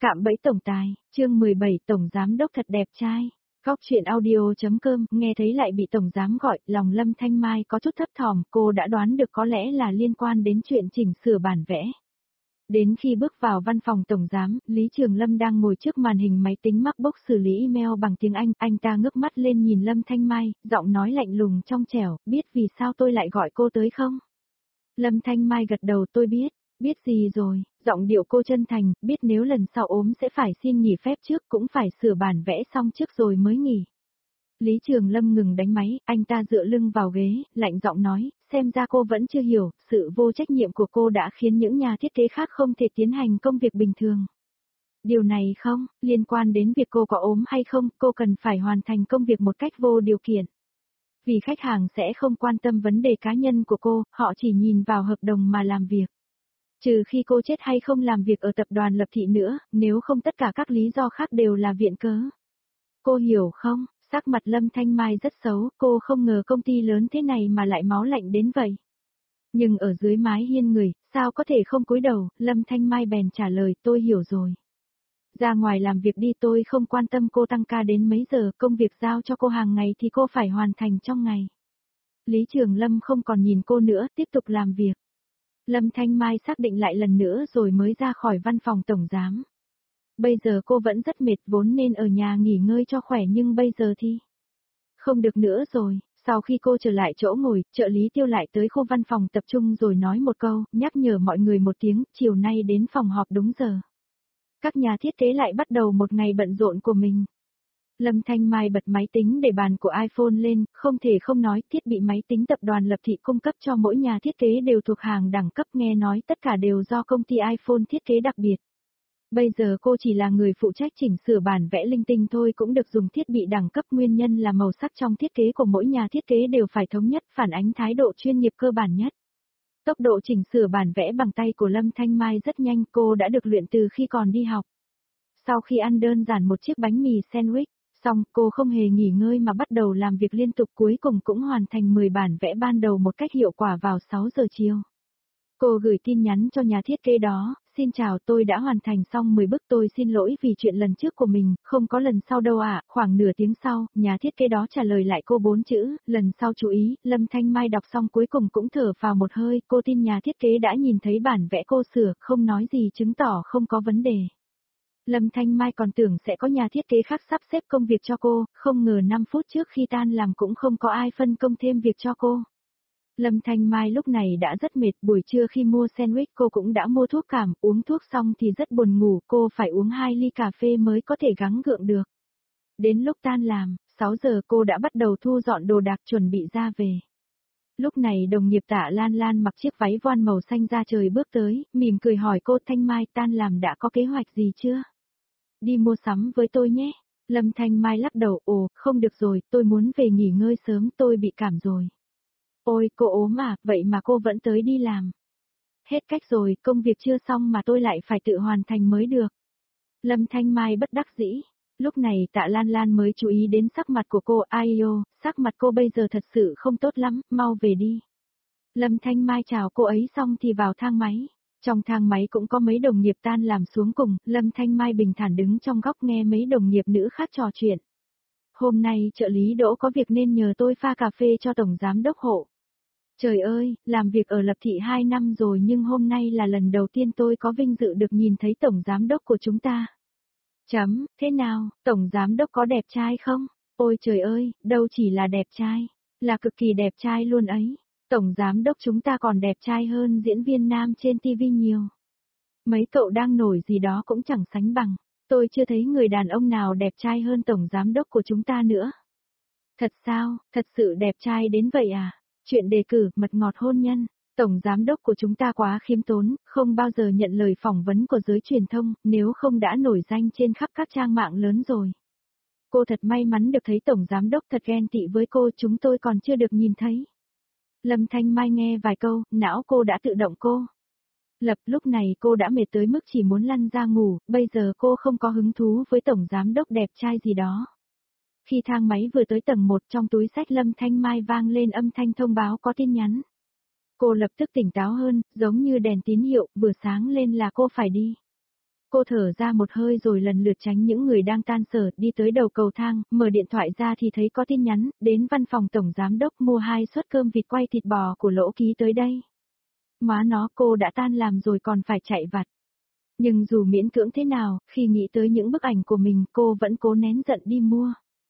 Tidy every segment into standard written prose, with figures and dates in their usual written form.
Cạm bẫy tổng tài, chương 17 tổng giám đốc thật đẹp trai. Góc chuyện audio.com, nghe thấy lại bị tổng giám gọi, lòng Lâm Thanh Mai có chút thấp thỏm, cô đã đoán được có lẽ là liên quan đến chuyện chỉnh sửa bản vẽ. Đến khi bước vào văn phòng tổng giám, Lý Trường Lâm đang ngồi trước màn hình máy tính MacBook xử lý email bằng tiếng anh ta ngước mắt lên nhìn Lâm Thanh Mai, giọng nói lạnh lùng trong trẻo, biết vì sao tôi lại gọi cô tới không? Lâm Thanh Mai gật đầu, tôi biết. Biết gì rồi, giọng điệu cô chân thành, biết nếu lần sau ốm sẽ phải xin nghỉ phép trước, cũng phải sửa bản vẽ xong trước rồi mới nghỉ. Lý Trường Lâm ngừng đánh máy, anh ta dựa lưng vào ghế, lạnh giọng nói, xem ra cô vẫn chưa hiểu, sự vô trách nhiệm của cô đã khiến những nhà thiết kế khác không thể tiến hành công việc bình thường. Điều này không, liên quan đến việc cô có ốm hay không, cô cần phải hoàn thành công việc một cách vô điều kiện. Vì khách hàng sẽ không quan tâm vấn đề cá nhân của cô, họ chỉ nhìn vào hợp đồng mà làm việc. Trừ khi cô chết hay không làm việc ở tập đoàn Lập Thị nữa, nếu không tất cả các lý do khác đều là viện cớ. Cô hiểu không, sắc mặt Lâm Thanh Mai rất xấu, cô không ngờ công ty lớn thế này mà lại máu lạnh đến vậy. Nhưng ở dưới mái hiên người, sao có thể không cúi đầu, Lâm Thanh Mai bèn trả lời, tôi hiểu rồi. Ra ngoài làm việc đi, tôi không quan tâm cô tăng ca đến mấy giờ, công việc giao cho cô hàng ngày thì cô phải hoàn thành trong ngày. Lý Trường Lâm không còn nhìn cô nữa, tiếp tục làm việc. Lâm Thanh Mai xác định lại lần nữa rồi mới ra khỏi văn phòng tổng giám. Bây giờ cô vẫn rất mệt, vốn nên ở nhà nghỉ ngơi cho khỏe, nhưng bây giờ thì không được nữa rồi. Sau khi cô trở lại chỗ ngồi, trợ lý Tiêu lại tới khu văn phòng tập trung rồi nói một câu, nhắc nhở mọi người một tiếng, chiều nay đến phòng họp đúng giờ. Các nhà thiết kế lại bắt đầu một ngày bận rộn của mình. Lâm Thanh Mai bật máy tính để bàn của iPhone lên, không thể không nói, thiết bị máy tính tập đoàn Lập Thị cung cấp cho mỗi nhà thiết kế đều thuộc hàng đẳng cấp, nghe nói tất cả đều do công ty iPhone thiết kế đặc biệt. Bây giờ cô chỉ là người phụ trách chỉnh sửa bản vẽ linh tinh thôi, cũng được dùng thiết bị đẳng cấp, nguyên nhân là màu sắc trong thiết kế của mỗi nhà thiết kế đều phải thống nhất, phản ánh thái độ chuyên nghiệp cơ bản nhất. Tốc độ chỉnh sửa bản vẽ bằng tay của Lâm Thanh Mai rất nhanh, cô đã được luyện từ khi còn đi học. Sau khi ăn đơn giản một chiếc bánh mì sandwich, xong, cô không hề nghỉ ngơi mà bắt đầu làm việc liên tục, cuối cùng cũng hoàn thành 10 bản vẽ ban đầu một cách hiệu quả vào 6 giờ chiều. Cô gửi tin nhắn cho nhà thiết kế đó, xin chào, tôi đã hoàn thành xong 10 bức, tôi xin lỗi vì chuyện lần trước của mình, không có lần sau đâu ạ. Khoảng nửa tiếng sau, nhà thiết kế đó trả lời lại cô 4 chữ, lần sau chú ý. Lâm Thanh Mai đọc xong cuối cùng cũng thở phào một hơi, cô tin nhà thiết kế đã nhìn thấy bản vẽ cô sửa, không nói gì chứng tỏ không có vấn đề. Lâm Thanh Mai còn tưởng sẽ có nhà thiết kế khác sắp xếp công việc cho cô, không ngờ 5 phút trước khi tan làm cũng không có ai phân công thêm việc cho cô. Lâm Thanh Mai lúc này đã rất mệt, buổi trưa khi mua sandwich cô cũng đã mua thuốc cảm, uống thuốc xong thì rất buồn ngủ, cô phải uống 2 ly cà phê mới có thể gắng gượng được. Đến lúc tan làm, 6 giờ cô đã bắt đầu thu dọn đồ đạc chuẩn bị ra về. Lúc này đồng nghiệp Tạ Lan Lan mặc chiếc váy voan màu xanh da trời bước tới, mỉm cười hỏi cô, Thanh Mai, tan làm đã có kế hoạch gì chưa? Đi mua sắm với tôi nhé. Lâm Thanh Mai lắc đầu, ồ, không được rồi, tôi muốn về nghỉ ngơi sớm, tôi bị cảm rồi. Ôi, cô ốm à, vậy mà cô vẫn tới đi làm. Hết cách rồi, công việc chưa xong mà tôi lại phải tự hoàn thành mới được. Lâm Thanh Mai bất đắc dĩ. Lúc này Tạ Lan Lan mới chú ý đến sắc mặt của cô, ai yêu, sắc mặt cô bây giờ thật sự không tốt lắm, mau về đi. Lâm Thanh Mai chào cô ấy xong thì vào thang máy. Trong thang máy cũng có mấy đồng nghiệp tan làm xuống cùng, Lâm Thanh Mai bình thản đứng trong góc nghe mấy đồng nghiệp nữ khác trò chuyện. Hôm nay trợ lý Đỗ có việc nên nhờ tôi pha cà phê cho tổng giám đốc Hộ. Trời ơi, làm việc ở Lập Thị 2 năm rồi nhưng hôm nay là lần đầu tiên tôi có vinh dự được nhìn thấy tổng giám đốc của chúng ta. Thế nào, tổng giám đốc có đẹp trai không? Ôi trời ơi, đâu chỉ là đẹp trai, là cực kỳ đẹp trai luôn ấy. Tổng giám đốc chúng ta còn đẹp trai hơn diễn viên nam trên TV nhiều. Mấy cậu đang nổi gì đó cũng chẳng sánh bằng. Tôi chưa thấy người đàn ông nào đẹp trai hơn tổng giám đốc của chúng ta nữa. Thật sao, thật sự đẹp trai đến vậy à? Chuyện đề cử, mật ngọt hôn nhân. Tổng giám đốc của chúng ta quá khiêm tốn, không bao giờ nhận lời phỏng vấn của giới truyền thông, nếu không đã nổi danh trên khắp các trang mạng lớn rồi. Cô thật may mắn được thấy tổng giám đốc, thật ghen tị với cô, chúng tôi còn chưa được nhìn thấy. Lâm Thanh Mai nghe vài câu, não cô đã tự động cô. Lúc này cô đã mệt tới mức chỉ muốn lăn ra ngủ, bây giờ cô không có hứng thú với tổng giám đốc đẹp trai gì đó. Khi thang máy vừa tới tầng 1, trong túi xách Lâm Thanh Mai vang lên âm thanh thông báo có tin nhắn. Cô lập tức tỉnh táo hơn, giống như đèn tín hiệu, vừa sáng lên là cô phải đi. Cô thở ra một hơi rồi lần lượt tránh những người đang tan sở, đi tới đầu cầu thang, mở điện thoại ra thì thấy có tin nhắn, đến văn phòng tổng giám đốc mua 2 suất cơm vịt quay thịt bò của Lỗ Ký tới đây. Má nó, cô đã tan làm rồi còn phải chạy vặt. Nhưng dù miễn cưỡng thế nào, khi nghĩ tới những bức ảnh của mình, cô vẫn cố nén giận đi mua.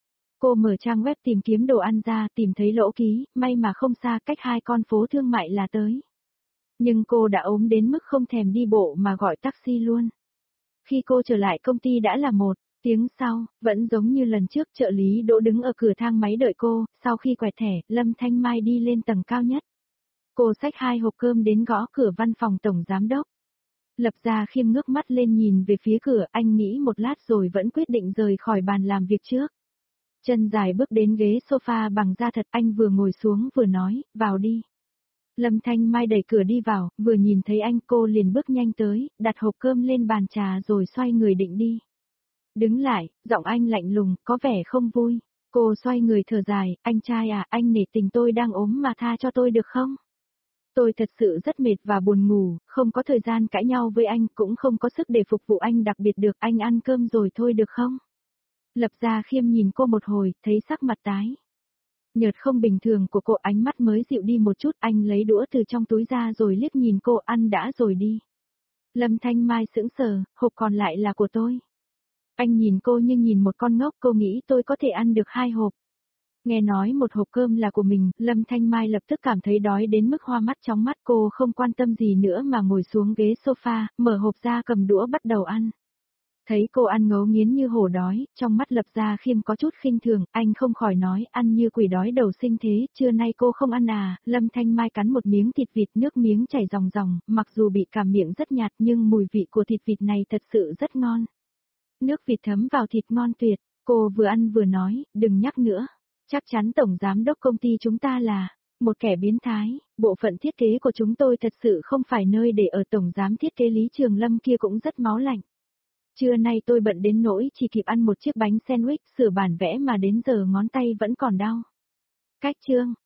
Cô mở trang web tìm kiếm đồ ăn ra, tìm thấy Lỗ Ký, may mà không xa, cách 2 con phố thương mại là tới. Nhưng cô đã ốm đến mức không thèm đi bộ mà gọi taxi luôn. Khi cô trở lại công ty đã là 1 tiếng sau, vẫn giống như lần trước, trợ lý Đỗ đứng ở cửa thang máy đợi cô, sau khi quẹt thẻ, Lâm Thanh Mai đi lên tầng cao nhất. Cô xách 2 hộp cơm đến gõ cửa văn phòng tổng giám đốc. Lập Gia Khiêm ngước mắt lên nhìn về phía cửa, anh nghĩ một lát rồi vẫn quyết định rời khỏi bàn làm việc trước. Chân dài bước đến ghế sofa bằng da thật, anh vừa ngồi xuống vừa nói, vào đi. Lâm Thanh Mai đẩy cửa đi vào, vừa nhìn thấy anh cô liền bước nhanh tới, đặt hộp cơm lên bàn trà rồi xoay người định đi. Đứng lại, giọng anh lạnh lùng, có vẻ không vui. Cô xoay người thở dài, anh trai à, anh nể tình tôi đang ốm mà tha cho tôi được không? Tôi thật sự rất mệt và buồn ngủ, không có thời gian cãi nhau với anh, cũng không có sức để phục vụ anh đặc biệt được, anh ăn cơm rồi thôi được không? Lập Gia Khiêm nhìn cô một hồi, thấy sắc mặt tái nhợt không bình thường của cô, ánh mắt mới dịu đi một chút, anh lấy đũa từ trong túi ra rồi liếc nhìn cô, ăn đã rồi đi. Lâm Thanh Mai sững sờ, hộp còn lại là của tôi. Anh nhìn cô như nhìn một con ngốc, cô nghĩ tôi có thể ăn được 2 hộp. Nghe nói một hộp cơm là của mình, Lâm Thanh Mai lập tức cảm thấy đói đến mức hoa mắt chóng mắt, cô không quan tâm gì nữa mà ngồi xuống ghế sofa, mở hộp ra cầm đũa bắt đầu ăn. Thấy cô ăn ngấu nghiến như hổ đói, trong mắt Lập Gia Khiêm có chút khinh thường, anh không khỏi nói, ăn như quỷ đói đầu sinh thế, trưa nay cô không ăn à? Lâm Thanh Mai cắn một miếng thịt vịt, nước miếng chảy ròng ròng, mặc dù bị cảm miệng rất nhạt nhưng mùi vị của thịt vịt này thật sự rất ngon. Nước vịt thấm vào thịt ngon tuyệt, cô vừa ăn vừa nói, đừng nhắc nữa. Chắc chắn tổng giám đốc công ty chúng ta là một kẻ biến thái, bộ phận thiết kế của chúng tôi thật sự không phải nơi để ở, tổng giám thiết kế Lý Trường Lâm kia cũng rất máu lạnh. Trưa nay tôi bận đến nỗi chỉ kịp ăn một chiếc bánh sandwich, sửa bản vẽ mà đến giờ ngón tay vẫn còn đau. Cách chương